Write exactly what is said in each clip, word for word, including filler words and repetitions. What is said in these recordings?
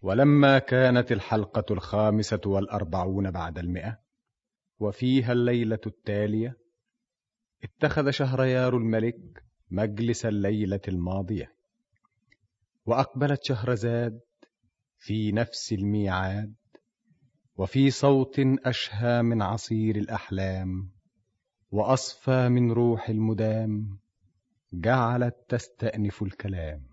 ولما كانت الحلقة الخامسة والأربعون بعد المئة وفيها الليلة التالية، اتخذ شهريار الملك مجلس الليلة الماضية، وأقبلت شهرزاد في نفس الميعاد، وفي صوت أشهى من عصير الأحلام وأصفى من روح المدام، جعلت تستأنف الكلام.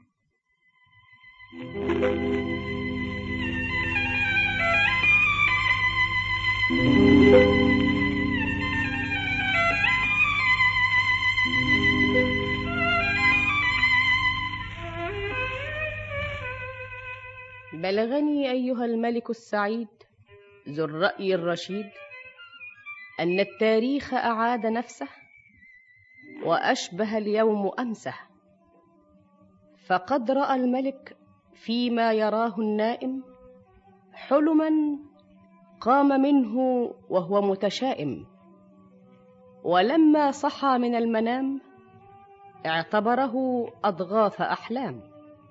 بلغني أيها الملك السعيد ذو الرأي الرشيد أن التاريخ أعاد نفسه وأشبه اليوم أمسه، فقد رأى الملك فيما يراه النائم حلما قام منه وهو متشائم، ولما صحى من المنام اعتبره أضغاث أحلام،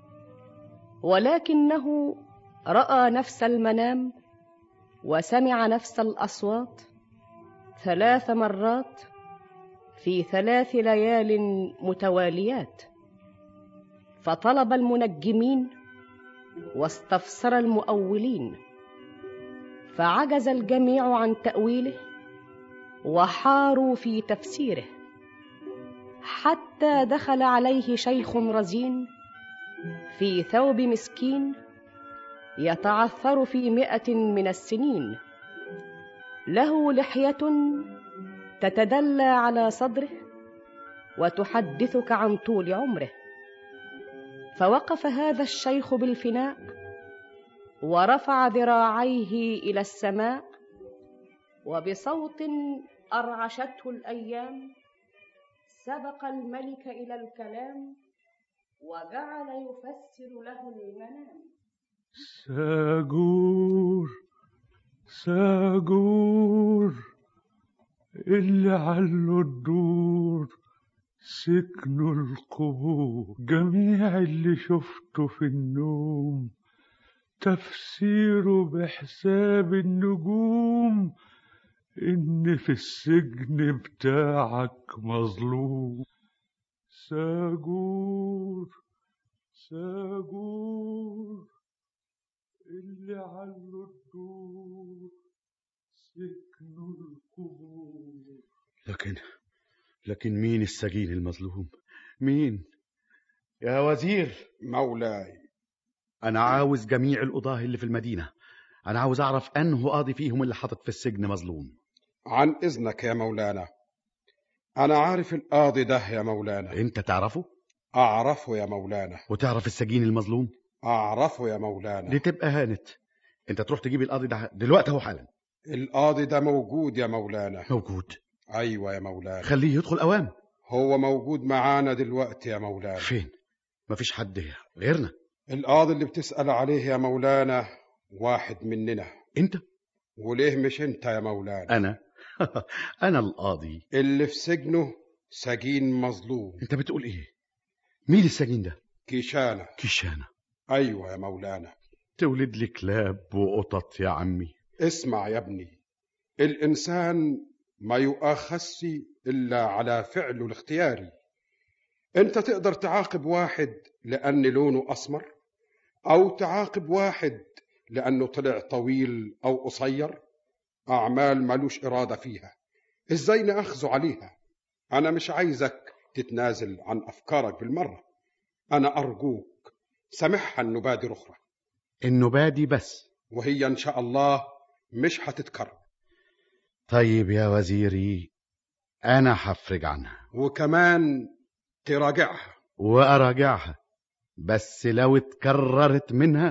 ولكنه رأى نفس المنام وسمع نفس الأصوات ثلاث مرات في ثلاث ليال متواليات، فطلب المنجمين واستفسر المؤولين، فعجز الجميع عن تأويله وحاروا في تفسيره، حتى دخل عليه شيخ رزين في ثوب مسكين يتعثر في مئة من السنين، له لحية تتدلى على صدره وتحدثك عن طول عمره. فوقف هذا الشيخ بالفناء ورفع ذراعيه إلى السماء، وبصوت أرعشته الأيام سبق الملك إلى الكلام وجعل يفسر له المنام. ساجور ساجور اللي علوا الدور سكنوا القبور، جميع اللي شفته في النوم تفسيره بحساب النجوم إن في السجن بتاعك مظلوم. ساجور ساجور اللي علوا الدور سكنوا القبور. لكن لكن مين السجين المظلوم؟ مين؟ يا وزير. مولاي، أنا عاوز جميع القضاة اللي في المدينة، أنا عاوز أعرف أنه قاضي فيهم اللي حاطط في السجن مظلوم. عن إذنك يا مولانا، أنا عارف القاضي ده يا مولانا. أنت تعرفه؟ أعرفه يا مولانا. وتعرف السجين المظلوم؟ أعرفه يا مولانا. دي تبقى هانت. أنت تروح تجيب القاضي ده دلوقتي أهو حالا. القاضي ده موجود يا مولانا. موجود؟ أيوة يا مولانا. خليه يدخل أوام. هو موجود معانا دلوقتي يا مولانا. فين؟ مفيش حد غيرنا. القاضي اللي بتسأل عليه يا مولانا واحد مننا. أنت؟ وليه مش أنت يا مولانا؟ أنا أنا القاضي اللي في سجنه سجين مظلوم. أنت بتقول إيه؟ مين السجين ده؟ كيشانة. كيشانة؟ أيوة يا مولانا. تولد لي كلاب وقطط يا عمي. اسمع يا ابني، الإنسان ما يؤاخذش إلا على فعله الاختياري. أنت تقدر تعاقب واحد لأن لونه أسمر، أو تعاقب واحد لأنه طلع طويل أو قصير، أعمال مالوش إرادة فيها، إزاي نأخذه عليها؟ أنا مش عايزك تتنازل عن أفكارك بالمرة، أنا أرجوك سامحها النبادي أخرى. النبادي بس؟ وهي إن شاء الله مش هتتكرر. طيب يا وزيري، أنا حفرج عنها، وكمان تراجعها. وأراجعها، بس لو اتكررت منها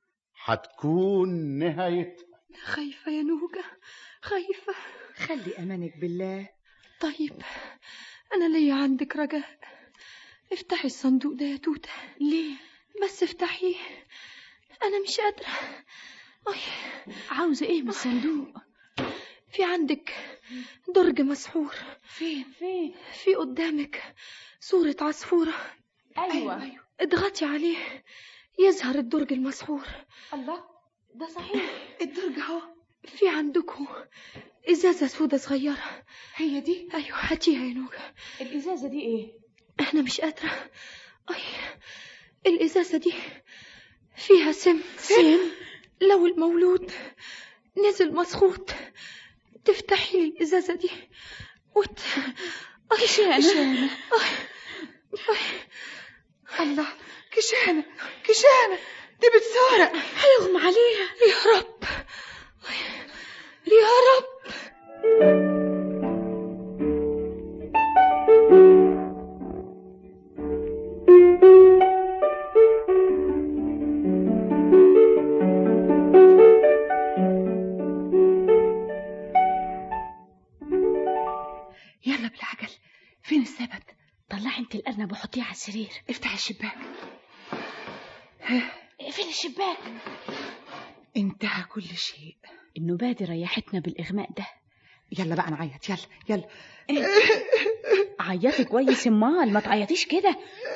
هتكون نهايتها. خايفة يا نوجة، خايفة. خلي أمانك بالله. طيب أنا ليا عندك رجاء، افتحي الصندوق ده يا توتة. ليه؟ بس افتحيه، أنا مش قادرة. أي. عاوزة إيه من الصندوق؟ في عندك درج مسحور. فين فين؟ في قدامك صورة عصفورة. أيوة, أيوة. اضغطي عليه يظهر الدرج المسحور. الله، ده صحيح الدرج اهو. في عندكم ازازه سودة صغيره. هي دي؟ ايوه هاتيها يا نوجة. الازازه دي ايه؟ انا مش قادره. اي الازازه دي فيها سم. سم؟ لو المولود نزل مسخوط تفتحي لي الازازه دي وت... اي كشانه. الله، كشانه كشانه دي بتسارق، هيغمى عليها. يا رب يا رب. يلا بالعجل. فين السبت؟ طلعي انت الارنب وحطيه على السرير. افتح الشباك. فين الشباك؟ انتهى كل شيء. النوبة ريحتنا بالإغماء ده. يلا بقى نعيط. يلا يلا. عيطي كويس امال، ما تعيطيش كده.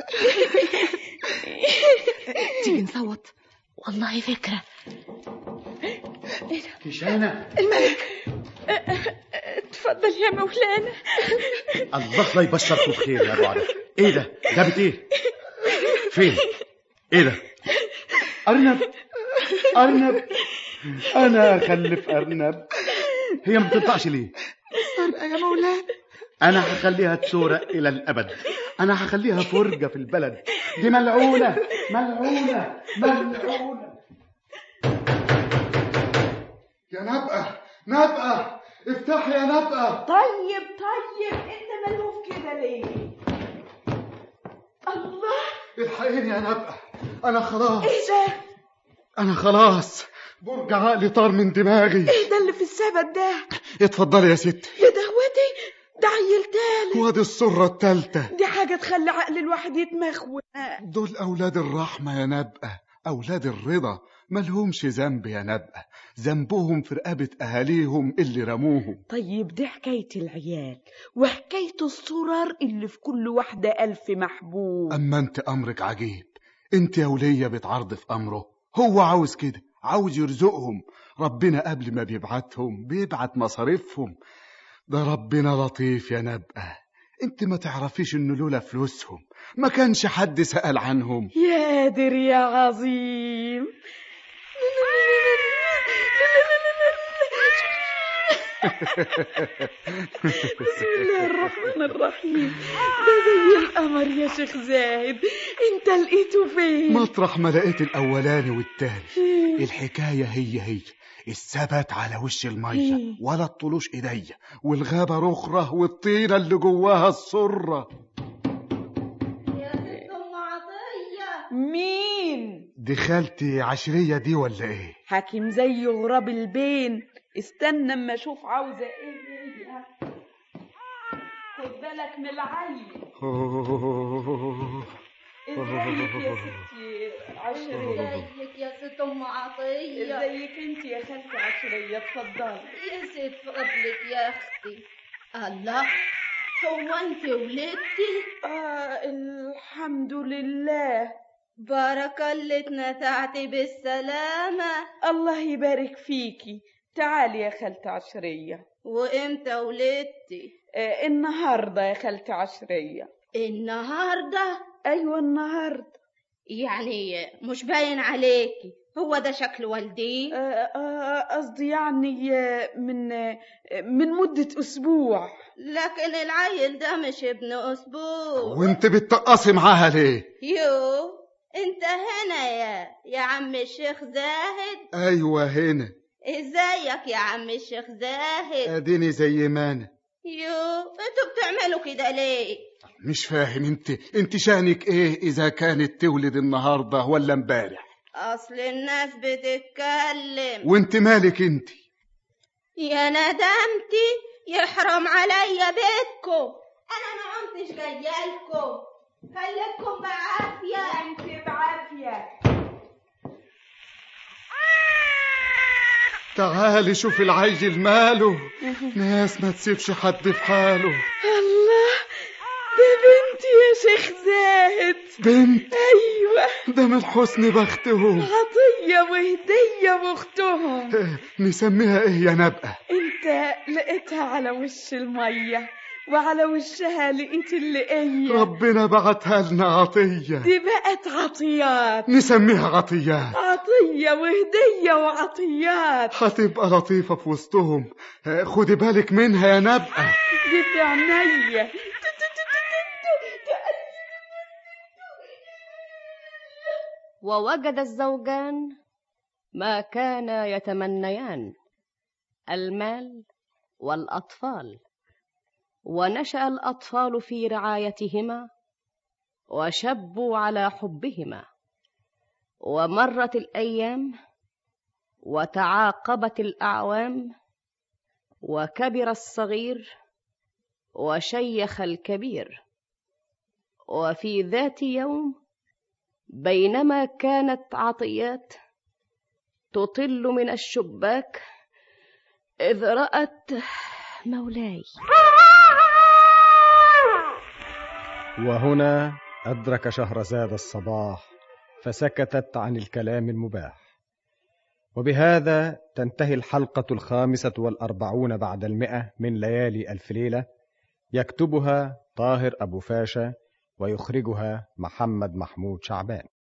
تيجي نصوت. والله فكرة. كشانة. الملك. اتفضل يا مولانا. الله لا يبشركم بخير يا ابو علي. ايه ده؟ جابت ايه؟ فين؟ ايه ده؟ ارنب. ارنب. انا اخلف ارنب. هي ما بتنطقش ليه؟ سرقة يا مولانا. انا هخليها تسورق الى الابد. انا هخليها فرجة في البلد دي. ملعونة ملعونة ملعونة. يا نبقى نبقى افتحي يا نبقى. طيب طيب انت ملهوف كده ليه؟ الله، الحقيني يا نبقى، انا خلاص. ايه ده؟ انا خلاص برج عقلي طار من دماغي. ايه ده اللي في السبت ده؟ اتفضلي يا ستي. يا دهوتي، ده عيل تالت. وادي السرة التالتة. دي حاجة تخلي عقل الواحد يتمخوى. دول اولاد الرحمة يا نبقى، اولاد الرضا، ملهمش ذنب يا نبقى. ذنبهم في رقبة اهاليهم اللي رموهم. طيب دي حكاية العيال وحكاية الصرار اللي في كل واحدة ألف محبوب. اما انت امرك عجيب. انت يا ولية بتعرض في امره. هو عاوز كده، عاوز يرزقهم. ربنا قبل ما بيبعتهم بيبعت مصاريفهم. ده ربنا لطيف يا نبقى. انت ما تعرفيش انه لولا فلوسهم ما كانش حد سأل عنهم. يا قادر يا عظيم. بسم الله الرحمن الرحيم. ده زي القمر يا شيخ زاهد. انت لقيته فين؟ مطرح ما لقيت الاولاني والتاني. الحكاية هي هي. الثبت على وش المية ولا الطلوش ايديا، والغابة رخرة والطينة اللي جواها السرة. يا ست ام عطية. مين؟ دي خالتي عشرية دي ولا ايه؟ حاكم زي غراب البين. استنى اما اشوف عاوزة ايه هي. خد بالك من العين. ازيك يا ستي عشرية؟ ازيك يا ست ام عطية؟ ازيك انت يا خالتي عشرية؟ اتفضلي. يا ست فضلك يا اختي. الله، هو انت ولدتي؟ آه الحمد لله. بارك الله اتنتعتي بالسلامة. الله يبارك فيكي. تعالي يا خالتي عشرية. وامتى ولدتي؟ آه النهاردة يا خالتي عشرية. النهاردة؟ ايوه النهاردة. يعني مش باين عليكي. هو ده شكل والدي؟ قصدي يعني من من مدة أسبوع. لكن العيل ده مش ابن أسبوع. وانت بتقصي معاها ليه؟ يو، انت هنا يا يا عم الشيخ زاهد؟ ايوه هنا. ازيك يا عم الشيخ زاهد؟ اديني زي ما انا. يو، انتوا بتعملوا كده ليه؟ مش فاهم. انت انت شانك ايه اذا كانت تولد النهارده ولا امبارح؟ اصل الناس بتتكلم. وانت مالك انت؟ يا ندمتي يحرم عليا بيتكم. انا ما عمتش جايالكم. خليكم بعافيه. انت بعافيه. تعالي شوف العيل ماله. ناس ما تسيبش حد في حاله. الله، ده بنتي يا شيخ زاهد. بنت؟ ايوه، ده من حسن بختهم. عطية وهدية واختهم. نسميها ايه يا نبقى؟ انت لقيتها على وش المية وعلى وشها لقيت اللقية. ربنا بعتها لنا عطية. دي بقت عطيات. نسميها عطيات. عطية وهدية وعطيات. هتبقى لطيفة في وسطهم. خدي بالك منها يا نبقى. دي في عينيا. ووجد الزوجان ما كانا يتمنيان، المال والأطفال، ونشأ الأطفال في رعايتهما وشبوا على حبهما. ومرت الأيام وتعاقبت الأعوام، وكبر الصغير وشيخ الكبير. وفي ذات يوم بينما كانت عطيات تطل من الشباك إذ رأت مولاي. وهنا أدرك شهرزاد الصباح فسكتت عن الكلام المباح. وبهذا تنتهي الحلقة الخامسة والأربعون بعد المئة من ليالي ألف ليلة، يكتبها طاهر أبو فاشا ويخرجها محمد محمود شعبان.